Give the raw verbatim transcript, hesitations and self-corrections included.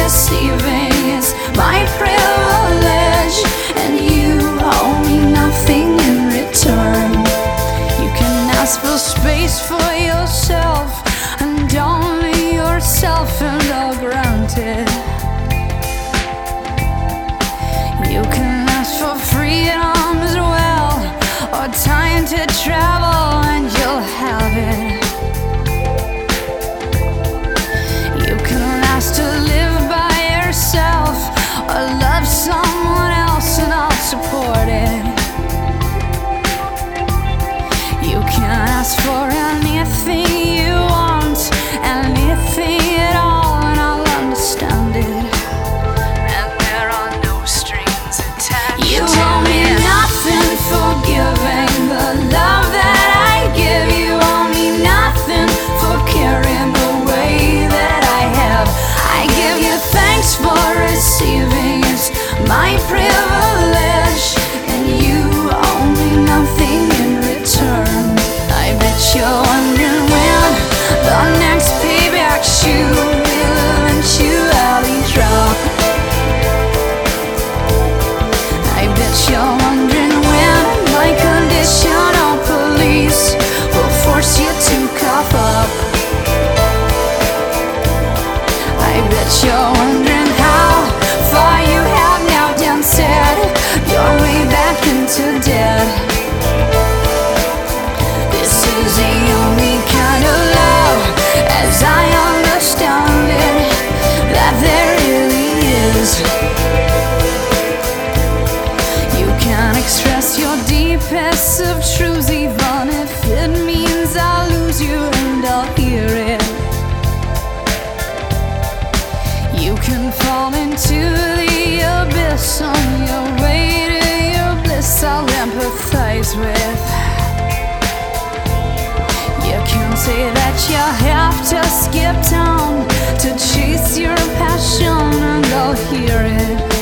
receiving is my privilege, and you owe me nothing in return. You can ask for space for yourself, and only yourself, and I'll grant it. You can ask for freedom as well, or time to travel, and you'll have it. You can ask to live by yourself, or love someone else, and I'll support it. You can ask for anything you want, anything at all, and I'll understand it. And there are no strings attached. You owe me nothing for giving the love that I give. You owe me nothing for caring the way that I have. I give you thanks for receiving, it's my privilege, and you owe me nothing in return. I bet you're wondering when the next payback shoe will eventually drop. I bet you're wondering when my conditional police will force you to cough up. I bet you're wondering how far you have now danced your way back into debt. This is the only kind of love, as I understand it, that there really is. You can express your deepest of truths, even if it means I'll lose you and I'll hear it. You can fall into the abyss on your way to your bliss, I'll empathize with. You can say that you have to skip town to chase your passion, and I'll hear it.